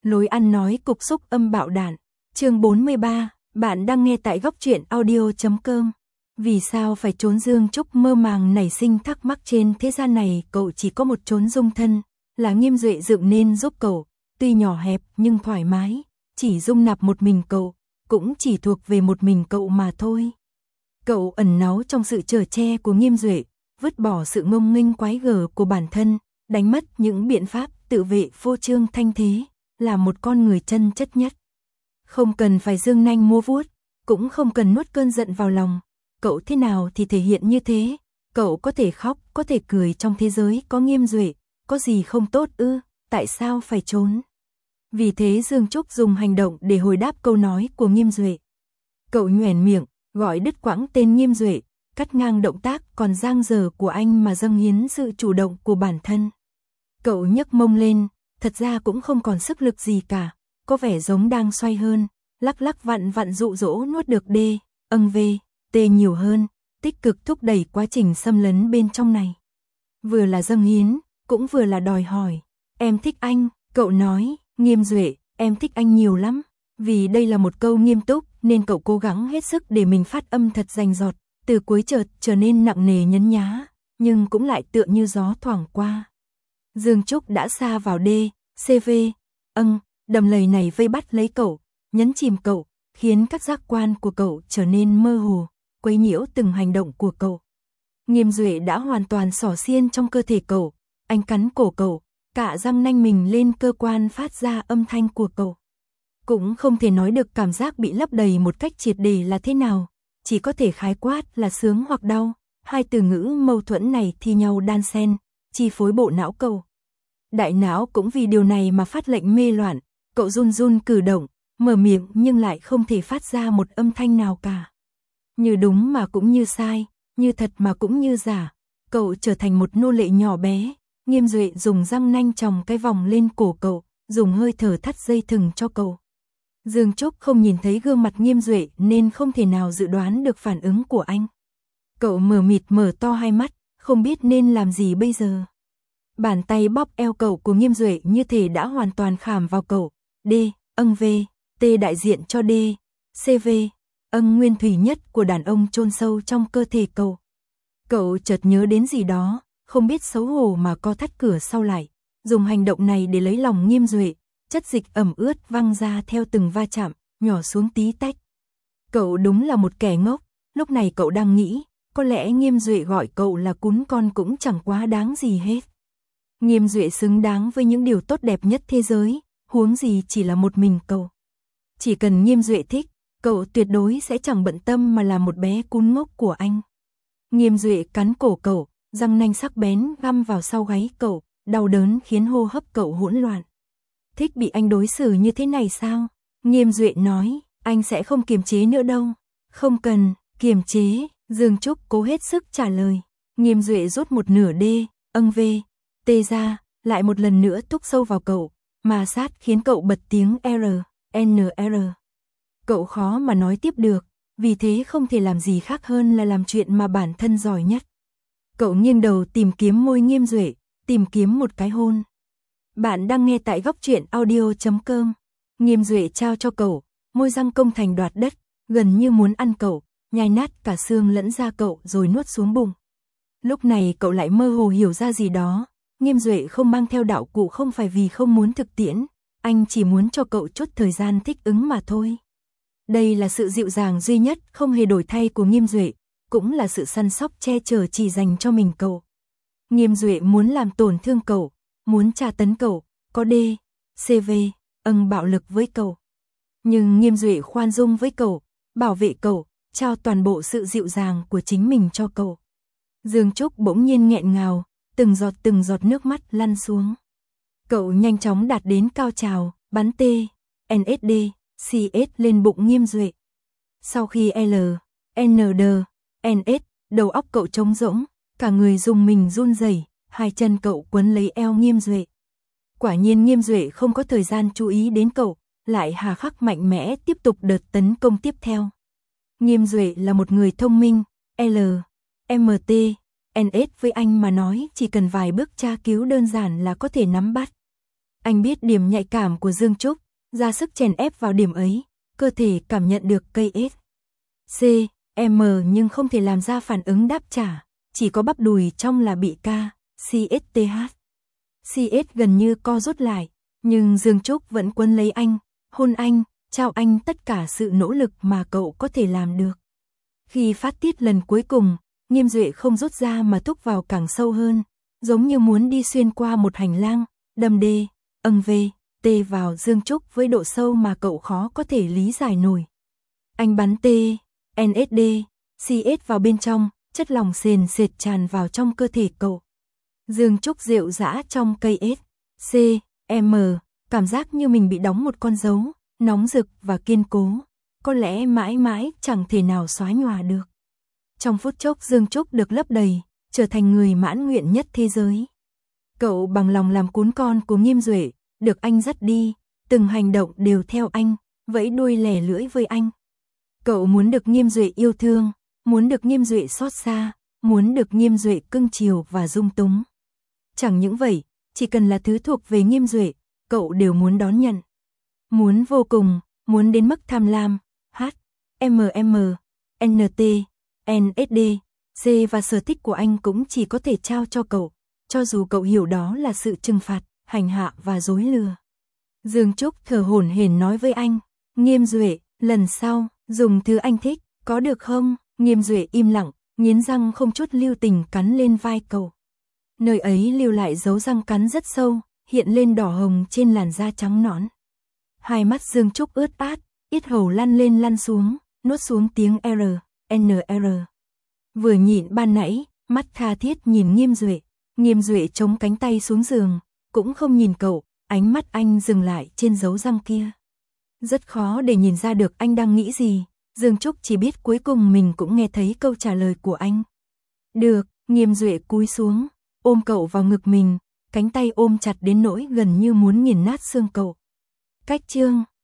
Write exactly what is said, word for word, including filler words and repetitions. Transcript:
Lối ăn nói cục xúc âm bạo đản. Chương bốn mươi ba, bạn đang nghe tại góc truyện audio chấm com. Vì sao phải trốn? Dương Trúc mơ màng nảy sinh thắc mắc, trên thế gian này cậu chỉ có một chốn dung thân, là Nghiêm Duệ dựng nên giúp cậu, tuy nhỏ hẹp nhưng thoải mái, chỉ dung nạp một mình cậu, cũng chỉ thuộc về một mình cậu mà thôi. Cậu ẩn náu trong sự chở che của Nghiêm Duệ, vứt bỏ sự ngông nghênh quái gở của bản thân, đánh mất những biện pháp tự vệ phô trương thanh thế, là một con người chân chất nhất. Không cần phải dương nanh múa vuốt, cũng không cần nuốt cơn giận vào lòng, cậu thế nào thì thể hiện như thế, cậu có thể khóc, có thể cười, trong thế giới có Nghiêm Duệ, có gì không tốt ư, tại sao phải trốn? Vì thế Dương Trúc dùng hành động để hồi đáp câu nói của Nghiêm Duệ. Cậu nhoẻn miệng, gọi đứt quãng tên Nghiêm Duệ, cắt ngang động tác còn dang dở của anh mà dâng hiến sự chủ động của bản thân. Cậu nhấc mông lên, thật ra cũng không còn sức lực gì cả, có vẻ giống đang xoay hơn, lắc lắc vặn vặn dụ dỗ nuốt được D, âng V, T nhiều hơn, tích cực thúc đẩy quá trình xâm lấn bên trong này. Vừa là dâng hiến, cũng vừa là đòi hỏi. Em thích anh, cậu nói. Nghiêm Duệ, em thích anh nhiều lắm. Vì đây là một câu nghiêm túc nên cậu cố gắng hết sức để mình phát âm thật rành rọt, từ cuối chợt trở nên nặng nề nhấn nhá, nhưng cũng lại tựa như gió thoảng qua. Dương Trúc đã xa vào D, C V, âng, đầm lầy này vây bắt lấy cậu, nhấn chìm cậu, khiến các giác quan của cậu trở nên mơ hồ, quấy nhiễu từng hành động của cậu. Nghiêm Duệ đã hoàn toàn xỏ xiên trong cơ thể cậu, anh cắn cổ cậu, cả răng nanh mình lên cơ quan phát ra âm thanh của cậu. Cũng không thể nói được cảm giác bị lấp đầy một cách triệt để là thế nào, chỉ có thể khái quát là sướng hoặc đau, hai từ ngữ mâu thuẫn này thi nhau đan xen, chi phối bộ não cậu. Đại não cũng vì điều này mà phát lệnh mê loạn, cậu run run cử động, mở miệng nhưng lại không thể phát ra một âm thanh nào cả. Như đúng mà cũng như sai, như thật mà cũng như giả, cậu trở thành một nô lệ nhỏ bé. Nghiêm Duệ dùng răng nanh chòng cái vòng lên cổ cậu, dùng hơi thở thắt dây thừng cho cậu. Dương Trúc không nhìn thấy gương mặt Nghiêm Duệ nên không thể nào dự đoán được phản ứng của anh. Cậu mờ mịt mở to hai mắt, không biết nên làm gì bây giờ. Bàn tay bóp eo cậu của Nghiêm Duệ như thể đã hoàn toàn khảm vào cậu. D, âng V, T đại diện cho D, C V, âng nguyên thủy nhất của đàn ông chôn sâu trong cơ thể cậu. Cậu chợt nhớ đến gì đó, không biết xấu hổ mà co thắt cửa sau lại, dùng hành động này để lấy lòng Nghiêm Duệ, chất dịch ẩm ướt văng ra theo từng va chạm, nhỏ xuống tí tách. Cậu đúng là một kẻ ngốc, lúc này cậu đang nghĩ, có lẽ Nghiêm Duệ gọi cậu là cún con cũng chẳng quá đáng gì hết. Nghiêm Duệ xứng đáng với những điều tốt đẹp nhất thế giới, huống gì chỉ là một mình cậu. Chỉ cần Nghiêm Duệ thích, cậu tuyệt đối sẽ chẳng bận tâm mà là một bé cún ngốc của anh. Nghiêm Duệ cắn cổ cậu, răng nanh sắc bén găm vào sau gáy cậu, đau đớn khiến hô hấp cậu hỗn loạn. Thích bị anh đối xử như thế này sao? Nghiêm Duệ nói, anh sẽ không kiềm chế nữa đâu. Không cần, kiềm chế, Dương Trúc cố hết sức trả lời. Nghiêm Duệ rút một nửa D, âng V, T ra, lại một lần nữa thúc sâu vào cậu, mà sát khiến cậu bật tiếng R, N R. Cậu khó mà nói tiếp được, vì thế không thể làm gì khác hơn là làm chuyện mà bản thân giỏi nhất. Cậu nghiêng đầu tìm kiếm môi Nghiêm Duệ, tìm kiếm một cái hôn. Bạn đang nghe tại góc truyện audio chấm com. Nghiêm Duệ trao cho cậu, môi răng công thành đoạt đất, gần như muốn ăn cậu, nhai nát cả xương lẫn da cậu rồi nuốt xuống bụng. Lúc này cậu lại mơ hồ hiểu ra gì đó, Nghiêm Duệ không mang theo đạo cụ không phải vì không muốn thực tiễn, anh chỉ muốn cho cậu chút thời gian thích ứng mà thôi. Đây là sự dịu dàng duy nhất không hề đổi thay của Nghiêm Duệ, cũng là sự săn sóc che chở chỉ dành cho mình cậu. Nghiêm Duệ muốn làm tổn thương cậu, muốn tra tấn cậu, có D, C V, âng bạo lực với cậu. Nhưng Nghiêm Duệ khoan dung với cậu, bảo vệ cậu, trao toàn bộ sự dịu dàng của chính mình cho cậu. Dương Trúc bỗng nhiên nghẹn ngào, từng giọt từng giọt nước mắt lăn xuống. Cậu nhanh chóng đạt đến cao trào, bắn T, N S D, C S lên bụng Nghiêm Duệ. Sau khi L, N D, N S, đầu óc cậu trống rỗng, cả người rùng mình run rẩy, hai chân cậu quấn lấy eo Nghiêm Duệ. Quả nhiên Nghiêm Duệ không có thời gian chú ý đến cậu, lại hà khắc mạnh mẽ tiếp tục đợt tấn công tiếp theo. Nghiêm Duệ là một người thông minh, L, M T, N S với anh mà nói chỉ cần vài bước tra cứu đơn giản là có thể nắm bắt. Anh biết điểm nhạy cảm của Dương Trúc, ra sức chèn ép vào điểm ấy, cơ thể cảm nhận được cây S, C, M nhưng không thể làm ra phản ứng đáp trả, chỉ có bắp đùi trong là bị K, C S T H. C S gần như co rút lại, nhưng Dương Trúc vẫn quấn lấy anh, hôn anh, trao anh tất cả sự nỗ lực mà cậu có thể làm được. Khi phát tiết lần cuối cùng, Nghiêm Duệ không rút ra mà thúc vào càng sâu hơn, giống như muốn đi xuyên qua một hành lang, đâm đê, âng vê, tê vào Dương Trúc với độ sâu mà cậu khó có thể lý giải nổi. Anh bắn T, N S D, C S vào bên trong, chất lỏng sền sệt tràn vào trong cơ thể cậu. Dương Trúc rệu rã trong cây S, C, M, cảm giác như mình bị đóng một con dấu, nóng rực và kiên cố, có lẽ mãi mãi chẳng thể nào xóa nhòa được. Trong phút chốc Dương Trúc được lấp đầy, trở thành người mãn nguyện nhất thế giới. Cậu bằng lòng làm cún con của Nghiêm Duệ, được anh dắt đi, từng hành động đều theo anh, vẫy đuôi lẻ lưỡi với anh. Cậu muốn được Nghiêm Duệ yêu thương, muốn được Nghiêm Duệ xót xa, muốn được Nghiêm Duệ cưng chiều và dung túng. Chẳng những vậy, chỉ cần là thứ thuộc về Nghiêm Duệ, cậu đều muốn đón nhận. Muốn vô cùng, muốn đến mức tham lam, H, M M, N T, N S D, C và sở thích của anh cũng chỉ có thể trao cho cậu, cho dù cậu hiểu đó là sự trừng phạt, hành hạ và dối lừa. Dương Trúc thở hổn hển nói với anh, Nghiêm Duệ, lần sau, dùng thứ anh thích, có được không? Nghiêm Duệ im lặng, nghiến răng không chút lưu tình cắn lên vai cậu. Nơi ấy lưu lại dấu răng cắn rất sâu, hiện lên đỏ hồng trên làn da trắng nõn. Hai mắt Dương Trúc ướt át, yết hầu lăn lên lăn xuống, nuốt xuống tiếng R, N R. Vừa nhịn ban nãy, mắt tha thiết nhìn Nghiêm Duệ, Nghiêm Duệ chống cánh tay xuống giường, cũng không nhìn cậu, ánh mắt anh dừng lại trên dấu răng kia. Rất khó để nhìn ra được anh đang nghĩ gì, Dương Trúc chỉ biết cuối cùng mình cũng nghe thấy câu trả lời của anh. Được, Nghiêm Duệ cúi xuống, ôm cậu vào ngực mình, cánh tay ôm chặt đến nỗi gần như muốn nghiền nát xương cậu. Cách chương